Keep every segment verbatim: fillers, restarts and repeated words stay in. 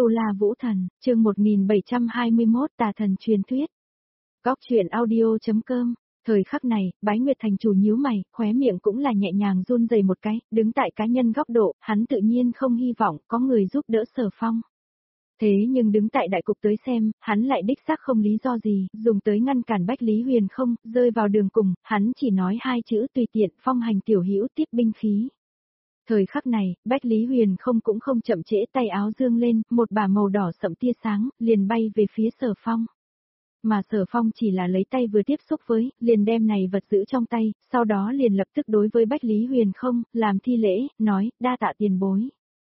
Tu La Vũ Thần, chương một nghìn bảy trăm hai mươi mốt Tà Thần Truyền Thuyết. Góc truyện audio.com. Thời khắc này, Bái Nguyệt thành chủ nhíu mày, khóe miệng cũng là nhẹ nhàng run rẩy một cái, đứng tại cá nhân góc độ, hắn tự nhiên không hy vọng có người giúp đỡ Sở Phong. Thế nhưng đứng tại đại cục tới xem, hắn lại đích xác không lý do gì, dùng tới ngăn cản Bách Lý Huyền không, rơi vào đường cùng, hắn chỉ nói hai chữ tùy tiện, phong hành tiểu hữu tiếp binh khí. Thời khắc này, Bách Lý Huyền không cũng không chậm trễ, tay áo dương lên, một bả màu đỏ sậm tia sáng, liền bay về phía Sở Phong. Mà Sở Phong chỉ là lấy tay vừa tiếp xúc với, liền đem này vật giữ trong tay, sau đó liền lập tức đối với Bách Lý Huyền không, làm thi lễ, nói, đa tạ tiền bối.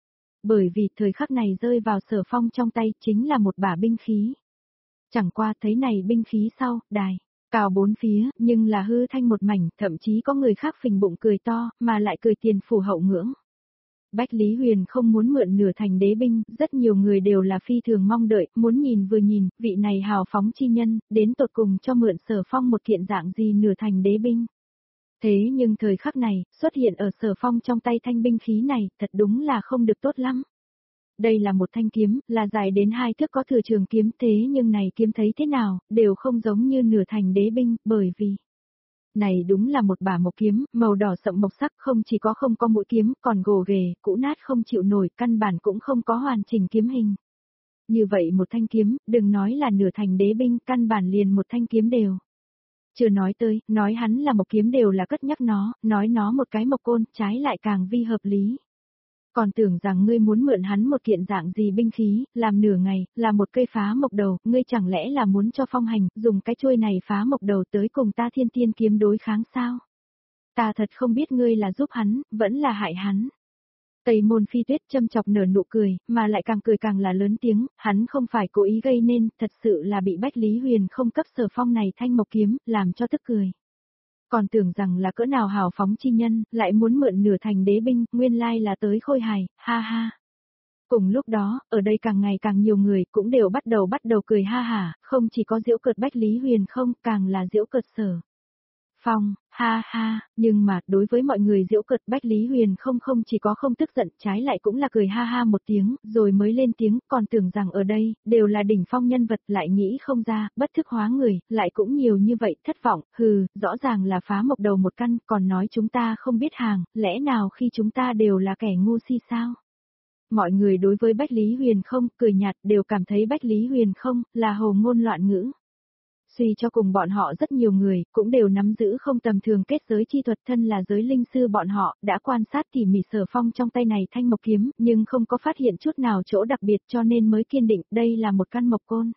Bởi vì thời khắc này rơi vào Sở Phong trong tay chính là một bả binh khí. Chẳng qua thấy này binh khí sau, đài, cao bốn phía, nhưng là hư thanh một mảnh, thậm chí có người khác phình bụng cười to, mà lại cười tiền phủ hậu ngưỡng. Bách Lý Huyền không muốn mượn nửa thành đế binh, rất nhiều người đều là phi thường mong đợi, muốn nhìn vừa nhìn, vị này hào phóng chi nhân, đến tột cùng cho mượn Sở Phong một kiện dạng gì nửa thành đế binh. Thế nhưng thời khắc này, xuất hiện ở Sở Phong trong tay thanh binh khí này, thật đúng là không được tốt lắm. Đây là một thanh kiếm, là dài đến hai thước có thừa trường kiếm, thế nhưng này kiếm thấy thế nào, đều không giống như nửa thành đế binh, bởi vì này đúng là một bả mộc kiếm, màu đỏ sậm mộc sắc, không chỉ có không có mũi kiếm, còn gồ ghề, cũ nát không chịu nổi, căn bản cũng không có hoàn chỉnh kiếm hình. Như vậy một thanh kiếm, đừng nói là nửa thành đế binh, căn bản liền một thanh kiếm đều. Chưa nói tới, nói hắn là một kiếm đều là cất nhắc nó, nói nó một cái mộc côn, trái lại càng vi hợp lý. Còn tưởng rằng ngươi muốn mượn hắn một kiện dạng gì binh khí, làm nửa ngày, là một cây phá mộc đầu, ngươi chẳng lẽ là muốn cho Phong hành, dùng cái chuôi này phá mộc đầu tới cùng ta thiên tiên kiếm đối kháng sao? Ta thật không biết ngươi là giúp hắn, vẫn là hại hắn. Tây Môn Phi Tuyết châm chọc nở nụ cười, mà lại càng cười càng là lớn tiếng, hắn không phải cố ý gây nên, thật sự là bị Bách Lý Huyền không cấp Sở Phong này thanh mộc kiếm, làm cho tức cười. Còn tưởng rằng là cỡ nào hào phóng chi nhân, lại muốn mượn nửa thành đế binh, nguyên lai là tới khôi hài, ha ha. Cùng lúc đó, ở đây càng ngày càng nhiều người cũng đều bắt đầu bắt đầu cười ha hả, không chỉ có giễu cợt Bách Lý Huyền không, càng là giễu cợt Sở Phong, ha ha, nhưng mà, đối với mọi người giễu cợt Bách Lý Huyền không không chỉ có không tức giận, trái lại cũng là cười ha ha một tiếng, rồi mới lên tiếng, còn tưởng rằng ở đây, đều là đỉnh phong nhân vật, lại nghĩ không ra, bất thức hóa người, lại cũng nhiều như vậy, thất vọng, hừ, rõ ràng là phá mộc đầu một căn, còn nói chúng ta không biết hàng, lẽ nào khi chúng ta đều là kẻ ngu si sao? Mọi người đối với Bách Lý Huyền không, cười nhạt, đều cảm thấy Bách Lý Huyền không, là hồ ngôn loạn ngữ. Suy cho cùng bọn họ rất nhiều người, cũng đều nắm giữ không tầm thường kết giới chi thuật, thân là giới linh sư bọn họ, đã quan sát tỉ mỉ Sở Phong trong tay này thanh mộc kiếm, nhưng không có phát hiện chút nào chỗ đặc biệt, cho nên mới kiên định, đây là một căn mộc côn.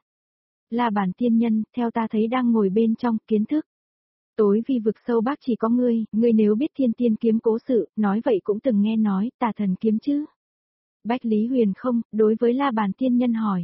La Bàn tiên nhân, theo ta thấy đang ngồi bên trong, kiến thức. Tối vi vực sâu bác chỉ có ngươi, ngươi nếu biết thiên tiên kiếm cố sự, nói vậy cũng từng nghe nói, Tà Thần kiếm chứ. Bách Lý Huyền không, đối với La Bàn tiên nhân hỏi.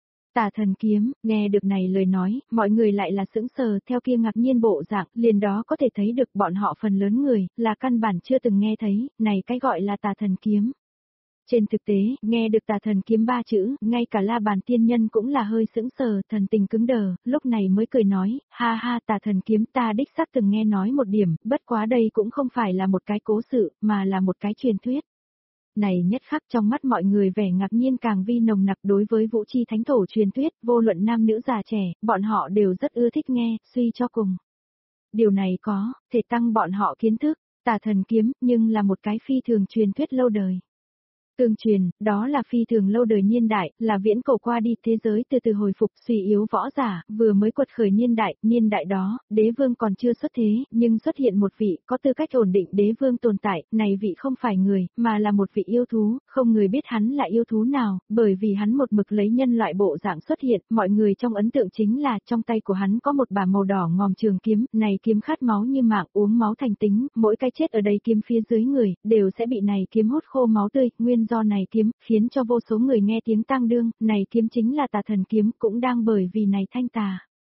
Tà Thần kiếm, nghe được này lời nói, mọi người lại là sững sờ, theo kia ngạc nhiên bộ dạng, liền đó có thể thấy được bọn họ phần lớn người, là căn bản chưa từng nghe thấy, này cái gọi là Tà Thần kiếm. Trên thực tế, nghe được Tà Thần kiếm ba chữ, ngay cả La Bàn tiên nhân cũng là hơi sững sờ, thần tình cứng đờ, lúc này mới cười nói, ha ha, Tà Thần kiếm ta đích xác từng nghe nói một điểm, bất quá đây cũng không phải là một cái cố sự, mà là một cái truyền thuyết. Này nhất khắc trong mắt mọi người vẻ ngạc nhiên càng vi nồng nặc đối với Vũ Chi Thánh Thổ truyền thuyết, vô luận nam nữ già trẻ, bọn họ đều rất ưa thích nghe, suy cho cùng. Điều này có, thể tăng bọn họ kiến thức, Tà Thần kiếm, nhưng là một cái phi thường truyền thuyết lâu đời. Tương truyền, đó là phi thường lâu đời niên đại, là viễn cổ qua đi thế giới từ từ hồi phục suy yếu võ giả, vừa mới quật khởi niên đại, niên đại đó, đế vương còn chưa xuất thế, nhưng xuất hiện một vị có tư cách ổn định đế vương tồn tại, này vị không phải người, mà là một vị yêu thú, không người biết hắn là yêu thú nào, bởi vì hắn một mực lấy nhân loại bộ dạng xuất hiện, mọi người trong ấn tượng chính là trong tay của hắn có một bả màu đỏ ngòm trường kiếm, này kiếm khát máu như mạng uống máu thành tính, mỗi cái chết ở đây kiếm phía dưới người, đều sẽ bị này kiếm hút khô máu tươi, nguyên do này kiếm, khiến cho vô số người nghe tiếng tang đương, này kiếm chính là Tà Thần kiếm, cũng đang bởi vì này thanh tà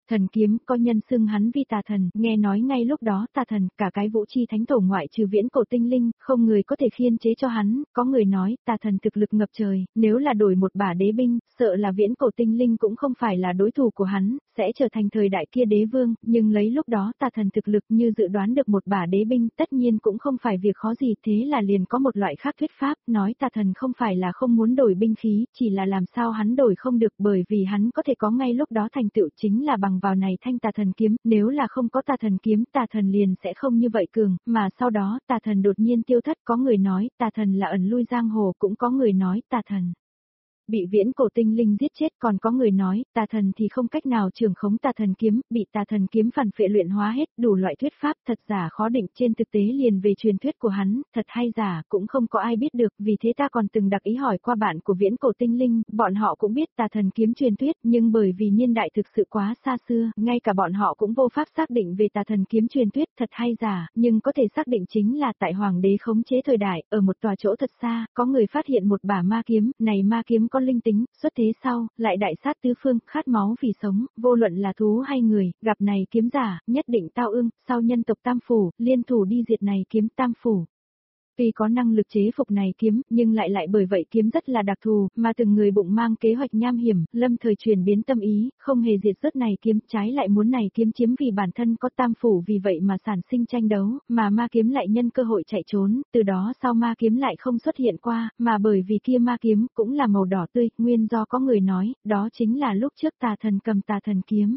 Thần kiếm, có nhân xưng hắn vi tà thần, nghe nói ngay lúc đó tà thần, cả cái vũ chi thánh tổ ngoại trừ viễn cổ tinh linh, không người có thể khiên chế cho hắn, có người nói, tà thần thực lực ngập trời, nếu là đổi một bả đế binh, sợ là viễn cổ tinh linh cũng không phải là đối thủ của hắn, sẽ trở thành thời đại kia đế vương, nhưng lấy lúc đó tà thần thực lực như dự đoán được một bả đế binh, tất nhiên cũng không phải việc khó gì, thế là liền có một loại khác thuyết pháp, nói tà thần không phải là không muốn đổi binh khí, chỉ là làm sao hắn đổi không được bởi vì hắn có thể có ngay lúc đó thành tựu chính là bằng vào này thanh tà thần kiếm, nếu là không có tà thần kiếm, tà thần liền sẽ không như vậy cường, mà sau đó tà thần đột nhiên tiêu thất, có người nói tà thần là ẩn lui giang hồ, cũng có người nói tà thần bị viễn cổ tinh linh giết chết, còn có người nói, tà thần thì không cách nào trưởng khống tà thần kiếm, bị tà thần kiếm phản phệ luyện hóa hết, đủ loại thuyết pháp thật giả khó định, trên thực tế liền về truyền thuyết của hắn, thật hay giả, cũng không có ai biết được, vì thế ta còn từng đặc ý hỏi qua bạn của viễn cổ tinh linh, bọn họ cũng biết tà thần kiếm truyền thuyết, nhưng bởi vì niên đại thực sự quá xa xưa, ngay cả bọn họ cũng vô pháp xác định về tà thần kiếm truyền thuyết thật hay giả, nhưng có thể xác định chính là tại hoàng đế khống chế thời đại, ở một tòa chỗ thật xa, có người phát hiện một bả ma kiếm, này ma kiếm có linh tính, xuất thế sau, lại đại sát tứ phương, khát máu vì sống, vô luận là thú hay người, gặp này kiếm giả, nhất định tao ương, sau nhân tộc Tam Phủ, liên thủ đi diệt này kiếm Tam Phủ. Tuy có năng lực chế phục này kiếm, nhưng lại lại bởi vậy kiếm rất là đặc thù, mà từng người bụng mang kế hoạch nham hiểm, lâm thời chuyển biến tâm ý, không hề diệt rớt này kiếm, trái lại muốn này kiếm chiếm vì bản thân có Tam Phủ vì vậy mà sản sinh tranh đấu, mà ma kiếm lại nhân cơ hội chạy trốn, từ đó sau ma kiếm lại không xuất hiện qua, mà bởi vì kia ma kiếm cũng là màu đỏ tươi, nguyên do có người nói, đó chính là lúc trước tà thần cầm tà thần kiếm.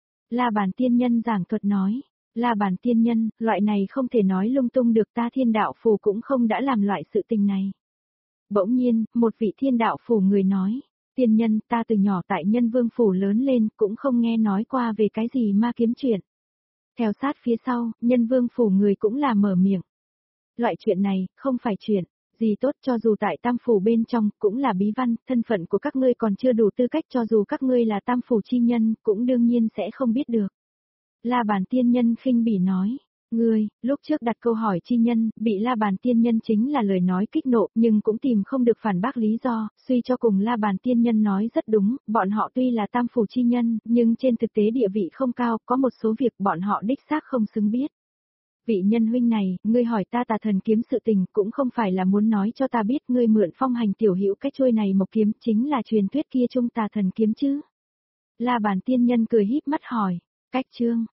La Bàn tiên nhân giảng thuật nói. La Bàn tiên nhân, loại này không thể nói lung tung được, ta thiên đạo phù cũng không đã làm loại sự tình này. Bỗng nhiên, một vị thiên đạo phù người nói, tiên nhân, ta từ nhỏ tại nhân vương phủ lớn lên, cũng không nghe nói qua về cái gì ma kiếm chuyện. Theo sát phía sau, nhân vương phủ người cũng là mở miệng. Loại chuyện này, không phải chuyện gì tốt, cho dù tại tam phủ bên trong, cũng là bí văn, thân phận của các ngươi còn chưa đủ tư cách, cho dù các ngươi là tam phủ chi nhân, cũng đương nhiên sẽ không biết được. La Bàn tiên nhân khinh bỉ nói, ngươi, lúc trước đặt câu hỏi chi nhân, bị La Bàn tiên nhân chính là lời nói kích nộ, nhưng cũng tìm không được phản bác lý do, suy cho cùng La Bàn tiên nhân nói rất đúng, bọn họ tuy là tam phủ chi nhân, nhưng trên thực tế địa vị không cao, có một số việc bọn họ đích xác không xứng biết. Vị nhân huynh này, ngươi hỏi ta tà thần kiếm sự tình, cũng không phải là muốn nói cho ta biết ngươi mượn phong hành tiểu hữu cái chuôi này một kiếm, chính là truyền thuyết kia trung tà thần kiếm chứ. La Bàn tiên nhân cười híp mắt hỏi, cách chương.